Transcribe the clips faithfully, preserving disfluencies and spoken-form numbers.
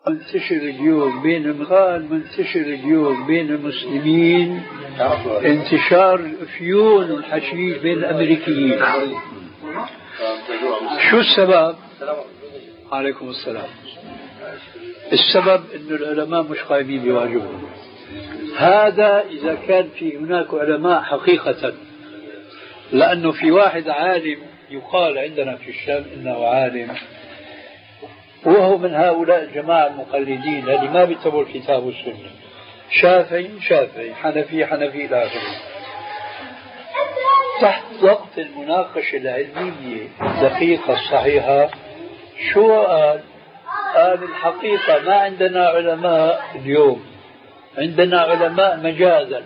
منتشر اليوم بين المغال منتشر اليوم بين المسلمين انتشار افيون الحشيش بين الامريكيين. شو السبب؟ عليكم السلام. السبب أن العلماء مش قائمين بواجبهم. هذا إذا كان في هناك علماء حقيقة، لأنه في واحد عالم يقال عندنا في الشام إنه عالم، وهو من هؤلاء الجماعة المقلدين اللي ما بيتبعوا الكتاب والسنة، شافعي شافعي، حنفي حنفي إلى آخره. تحت ضغط المناقشة العلمية الدقيقة الصحيحة شو قال؟ قال الحقيقة ما عندنا علماء اليوم، عندنا علماء مجازا.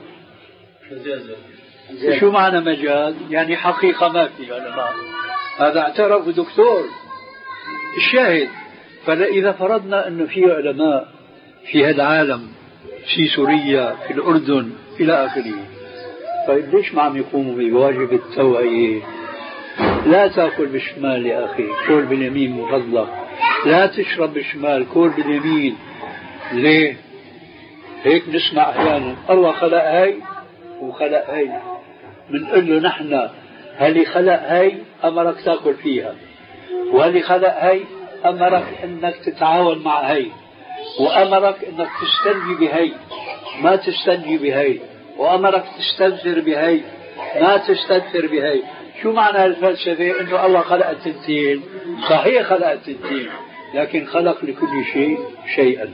شو معنى مجاز؟ يعني حقيقة ما في علماء. هذا اعترف دكتور. الشاهد، فإذا فرضنا أنه في علماء في هذا العالم، في سوريا، في الأردن إلى آخره، طيب ليش ما عم يقوموا بواجب التوعية؟ لا تأكل بالشمال يا أخي، كل باليمين من فضلك. لا تشرب بالشمال، كل باليمين. ليه؟ هيك نسمع أحيانا الله خلق هاي وخلق هاي، بنقول له نحن هل خلق هاي أمرك تأكل فيها، وهل خلق هاي أمرك أنك تتعاون مع هاي، وأمرك أنك تستنجي بهاي ما تستنجي بهاي، وأمرك تستنثر بهاي ما تستنثر بهاي. شو معنى الفلسفة؟ أنه الله خلق التنتين، صحيح خلق التنتين، لكن خلق لكل شيء شيئا.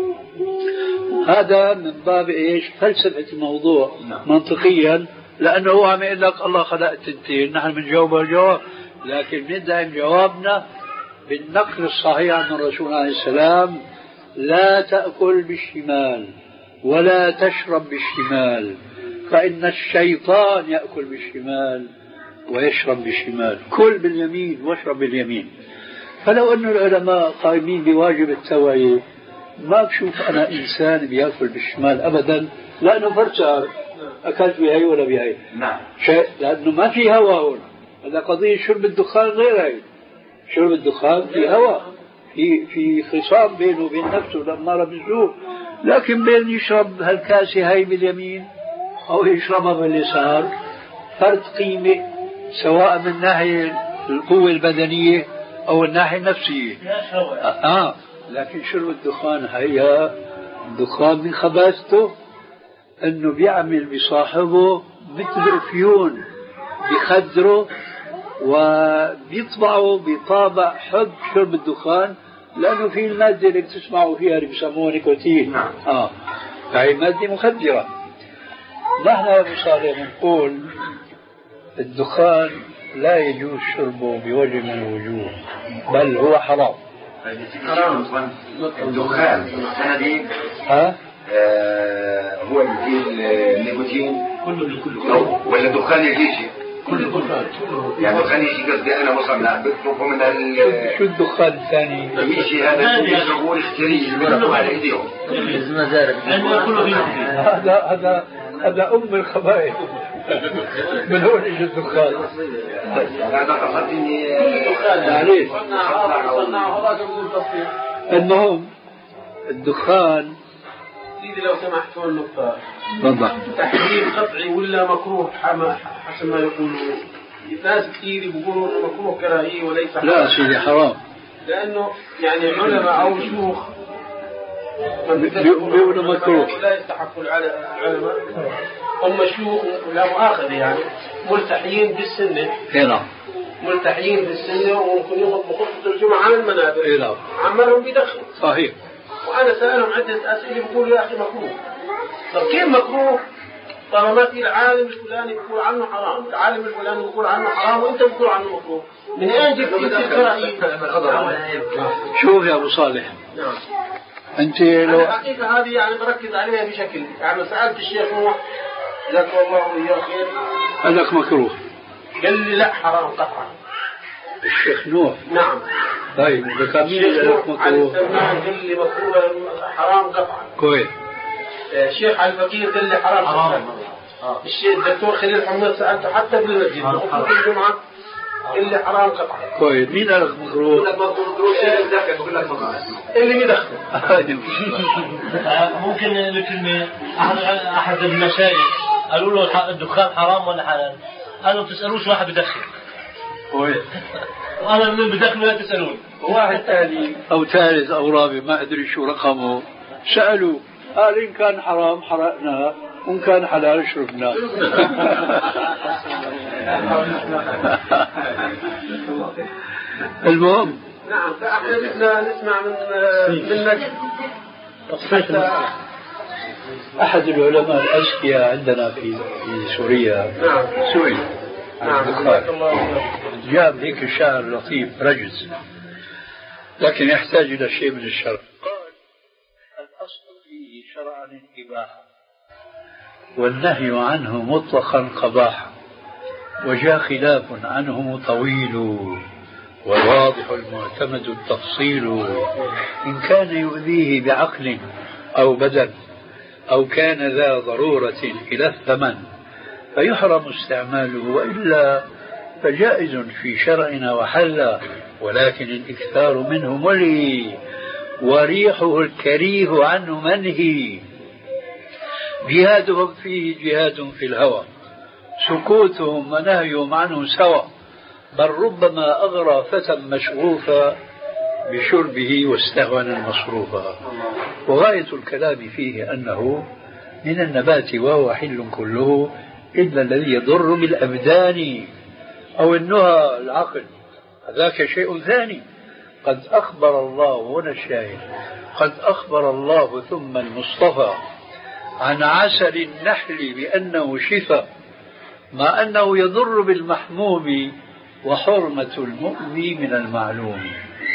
هذا من باب إيش؟ فلسفة الموضوع منطقيا، لأنه هو عم يقول لك الله خلق التنتين، نحن بنجاوب الجواب، لكن بندعم جوابنا بالنقل الصحيح عن الرسول عليه السلام: لا تأكل بالشمال ولا تشرب بالشمال، فإن الشيطان يأكل بالشمال ويشرب بالشمال. كل باليمين واشرب باليمين. فلو أن العلماء قائمين بواجب التوعية، ما بشوف أنا إنسان بيأكل بالشمال أبدا، لأنه فرصة أكلت بهاي ولا بهاي. نعم. شيء لأنه ما في هواء هون. هذا قضية شرب الدخان غير هاي. شرب الدخان في هواء، في في خصام بينه وبين نفسه لما بالسوء، لكن بين يشرب هالكاسة هاي باليمين أو يشربها باليسار فرق قيمة، سواء من ناحية القوة البدنية أو الناحية النفسية. آه. لكن شرب الدخان هي الدخان من خباثته أنه بيعمل بصاحبه مثل أفيون، بخدره وبيطبعه بطابع حب شرب الدخان، لأنه في المادة اللي بتسمعوا فيها اللي بيسموها نيكوتين. آه. فهي مادة مخدرة. نحن يا أبو صالح نقول الدخان لا يجوز شربه بوجه من الوجوه، بل هو حرام. حرام الدخان السنة ها؟ آه هو اللي النيكوتين كله كله ولا الدخان يجيشي كله دخان، يعني الدخان يجي قصدي أنا وصلنا بيطلبوا من ال شو الدخان الثاني؟ يجي هذا اللي يشربوه الاشتري اللي على ايديهم. هذا هذا هذا أم الخبائث. من هو يجي الدخان؟ هذا قصدني معليش. المهم الدخان. سيدي لو سمحت هون نقطة. تفضل. تحريم قطعي ولا مكروه حسب ما يقولون؟ ناس كثير بيقولوا مكروه كراهية وليس حرام. لا سيدي حرام. لأنه يعني علماء أو شيوخ بيقولوا مكروه. لا يستحقوا العلماء. هم شيوخ لا مؤاخذة يعني ملتحيين بالسنة. نعم. ملتحيين بالسنة وممكن يخطبوا خطبة الجمعة على المنابر. نعم. عمالهم بيدخل. صحيح. وأنا سألهم عدة أسئلة بيقولوا يا أخي مكروه. طب كيف مكروه؟ طالما في العالم الفلاني بيقول عنه حرام، العالم الفلاني بيقول عنه حرام وأنت بتقول عنه مكروه، من أين جبت أنت الكراهية؟ شوف يا أبو صالح. نعم. أنت لو الحقيقة هذه يعني بركز عليها بشكل، يعني سألت الشيخ نوح جزاك الله وإياه خير. قال لك مكروه. قال لي لا حرام قطعا. الشيخ نوح. نعم. طيب ذكر مين قال لك مكروه؟ قال لي مكروه حرام قطعا. كويس. الشيخ علي الفقير قال لي حرام قطعا. الشيخ الدكتور خليل حمد سألته حتى بالمسجد بخطبة الجمعة اللي حرام قطعا. كويس. مين قال لك مكروه؟ بقول لك مكروه اللي بدخن بقول لك مكروه اللي بيدخن. ممكن مثل احد احد المشايخ قالوا له الدخان حرام ولا حلال؟ قالوا تسالوش واحد بدخن. كويس. وانا من بدخن لا تسالوني. واحد ثاني او ثالث او رابع ما ادري شو رقمه سالوا قال ان كان حرام حرقناه وان كان حلال شربناه. المهم نعم فاحنا بدنا نسمع من منك احد العلماء الاذكياء عندنا في في سوريا. نعم سوري نعم جاب هيك شعر لطيف رجز لكن يحتاج الى شيء من الشرع. قال الاصل فيه شرعا الاباحه والنهي عنه مطلقا قباحه وجاء خلاف عنه طويل والواضح المعتمد التفصيل إن كان يؤذيه بعقل أو بدن أو كان ذا ضرورة إلى الثمن فيحرم استعماله وإلا فجائز في شرعنا وحل ولكن الإكثار منه ملهي وريحه الكريه عنه منهي جهادهم فيه جهاد في الهوى سكوتهم ونهيهم عنه سوى بل ربما أغرى فتى مشغوفا بشربه واستهون مصروفا وغاية الكلام فيه أنه من النبات وهو حل كله إلا الذي يضر بالأبدان أو النهى العقل هذاك شيء ثاني. قد أخبر الله هنا الشاهد قد أخبر الله ثم المصطفى عن عسل النحل بأنه شفاء مع أنه يضر بالمحموم وحرمة المؤذي من المعلوم.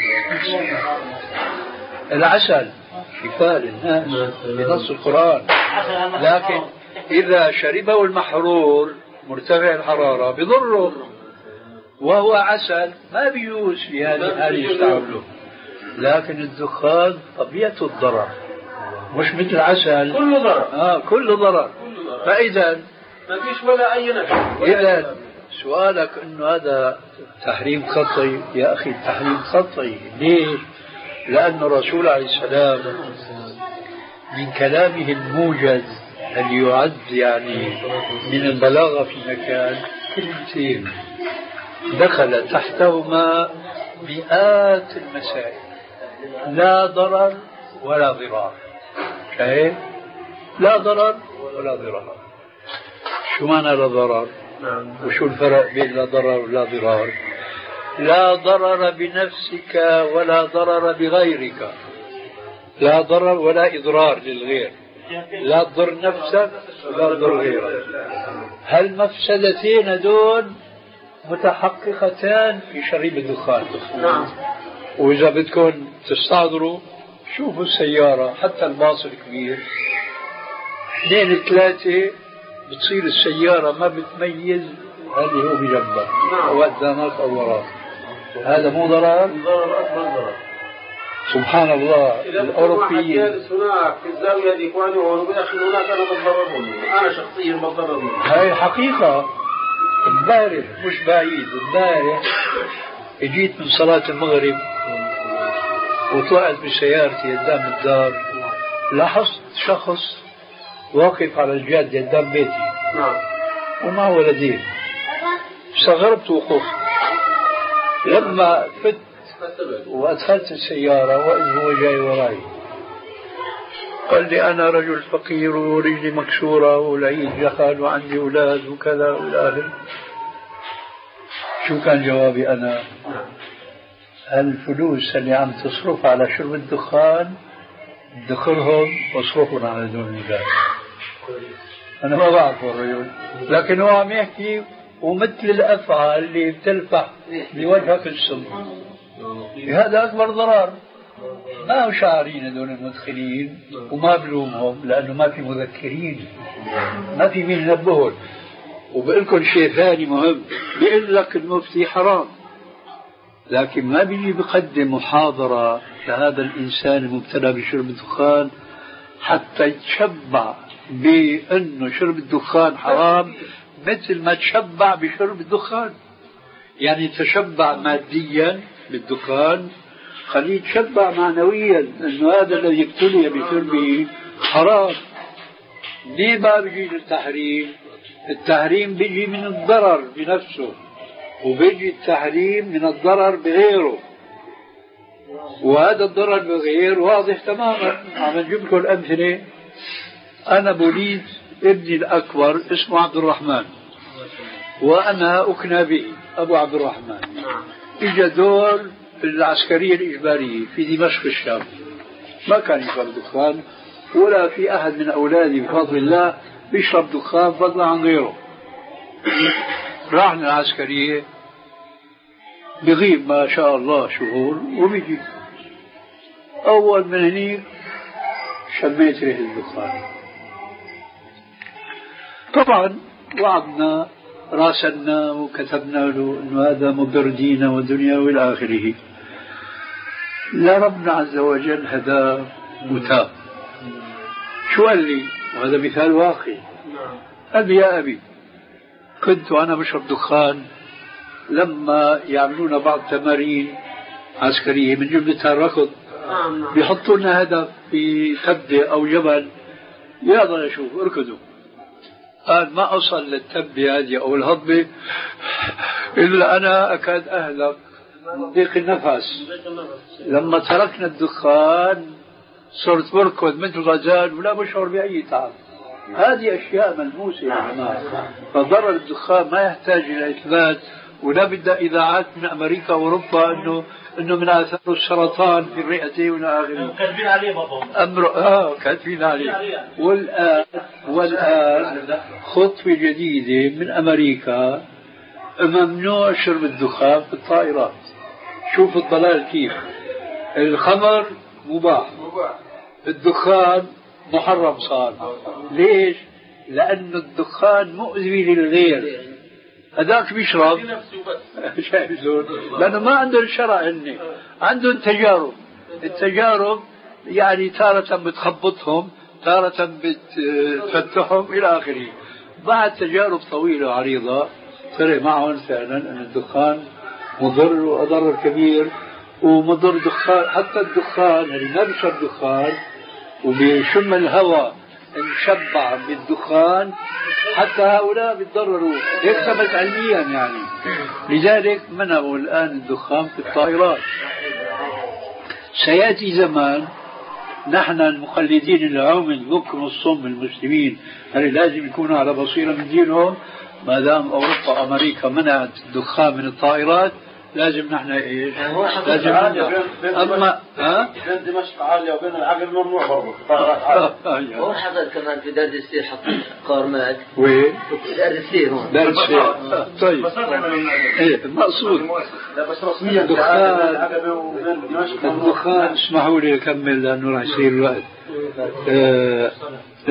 العسل شفاء للناس بنص القرآن لكن إذا شربه المحرور مرتفع الحرارة بضره وهو عسل ما بيجوز في هذه الحالة يستعمله. لكن الدخان طبيعة الضرر مش مثل العسل كله ضرر. آه كله ضرر. فإذا ما فيش ولا أي نفع. إذا سؤالك إنه هذا تحريم خطي يا أخي تحريم خطي ليش؟ لأن الرسول عليه السلام من كلامه الموجز اللي يعد يعني من البلاغة في مكان كلمتين دخل تحتهما مئات المسائل لا ضرر ولا ضرار. شايف؟ لا ضرر ولا ضرار. شو معنى لا ضرر؟ وشو الفرق بين لا ضرر ولا ضرار؟ لا ضرر بنفسك ولا ضرر بغيرك لا ضرر ولا إضرار للغير لا تضر نفسك ولا تضر غيرك. هالمفسدتين دون متحققتان في شرب الدخان. نعم. وإذا بدكم تستحضروا شوفوا السيارة حتى الباص الكبير اثنين ثلاثة بتصير السيارة ما بتميز هل هو بجنبه أو قدامك أو وراك. هذا مو ضرر؟ ضرر أكبر ضرر. سبحان الله. الأوروبيين هناك في الزاوية دي إخواني وهو بأخي هناك أنا بتضرر منه أنا شخصيا بتضرر منه. هاي حقيقة. امبارح مش بعيد امبارح اجيت من صلاة المغرب وطلعت بسيارتي قدام الدار لاحظت شخص واقف على الجادة قدام بيتي نعم ومعه ولدين. استغربت وقفت لما فت وأدخلت السيارة وإذ هو جاي وراي قال لي أنا رجل فقير ورجلي مكسورة والعيد دخل وعندي أولاد وكذا والآخر. شو كان جوابي أنا؟ الفلوس اللي عم تصرف على شرب الدخان ادخرهم واصرفهم على دون الولاد. أنا ما بعرف الرجل لكن هو عم يحكي ومثل الأفعال اللي بتلفح بوجهك السم. هذا أكبر ضرر. ما هو شاعرين هذول المدخلين وما بلومهم لأنه ما في مذكرين ما في مين ينبههم. وبقول لكم شيء ثاني مهم بيقول لك المفتي حرام لكن ما بيجي بقدم محاضرة لهذا الإنسان المبتلى بشرب الدخان حتى يتشبع بأنه شرب الدخان حرام مثل ما تشبع بشرب الدخان. يعني تشبع ماديا بالدخان، خليه يتشبع معنويا، انه هذا الذي ابتلي بشربه حرام. ليه ما بيجي التحريم؟ التحريم بيجي من الضرر بنفسه، وبيجي التحريم من الضرر بغيره، وهذا الضرر بغير واضح تماما. عم نجيب لكم الأمثلة. أنا بوليد ابني الأكبر اسمه عبد الرحمن، وأنا أكنى به أبو عبد الرحمن. إجا دور العسكرية الإجبارية في دمشق الشام، ما كان يشرب دخان، ولا في أحد من أولادي بفضل الله بيشرب دخان فضلا عن غيره. راحنا العسكرية، بغيب ما شاء الله شهور وبيجي. أول من هنيك شميت ريح الدخان. طبعا وعدنا راسلنا وكتبنا له انه هذا مضر دينا ودنيا والى اخره. لا ربنا عز وجل هداه وتاب. شو قال لي؟ وهذا مثال واقعي. قال لي يا ابي كنت وانا بشرب دخان لما يعملون بعض تمارين عسكريه من جملتها الركض، بيحطوا لنا هدف في تبه او جبل، يلا نشوف اركضوا. قال ما أوصل للتبة هذه أو الهضبة إلا أنا أكاد أهلك من ضيق النفس. لما تركنا الدخان صرت بركض مثل غزال ولا بشعر بأي تعب. هذه أشياء ملموسة يا جماعة. فضرر الدخان ما يحتاج إلى إثبات، ولا بدأ إذاعات من أمريكا وأوروبا إنه إنه من آثار السرطان في الرئة ولا آخره. كاتبين عليه بابا. أمر آه كاتبين عليه. والآن والآن خطوة جديدة من أمريكا، ممنوع شرب الدخان في الطائرات. شوف الضلال كيف. الخمر مباح، الدخان محرم صار. ليش؟ لأن الدخان مؤذي للغير. هذاك بيشرب شايفون، لأنه ما عندهم شرع، هن عندهم تجارب. التجارب يعني تارة بتخبطهم، تارة بتفتحهم إلى آخره. بعد تجارب طويلة وعريضة صار معهم فعلا أن الدخان مضر وأضرر كبير، ومضر دخان. حتى الدخان اللي ما بيشرب دخان وبيشم الهواء انشبع بالدخان، حتى هؤلاء بيتضرروا. هيك ثبت علميا يعني. لذلك منعوا الآن الدخان في الطائرات. سيأتي زمان نحن المخلدين العمي البكم الصم المسلمين هل لازم يكونوا على بصيرة من دينهم. ما دام أوروبا أمريكا منعت الدخان من الطائرات، لازم نحن ايش؟ لازم اما ها؟ بين دمشق عالية وبين العقل ممنوع برضه. هو حصل كمان في دار السير حط قارمات. وين؟ دار السير هون. دار السير. طيب. ايه المقصود. لا بس رسميا الدخان. الدخان اسمحوا لي اكمل لانه راح يصير الوقت. آه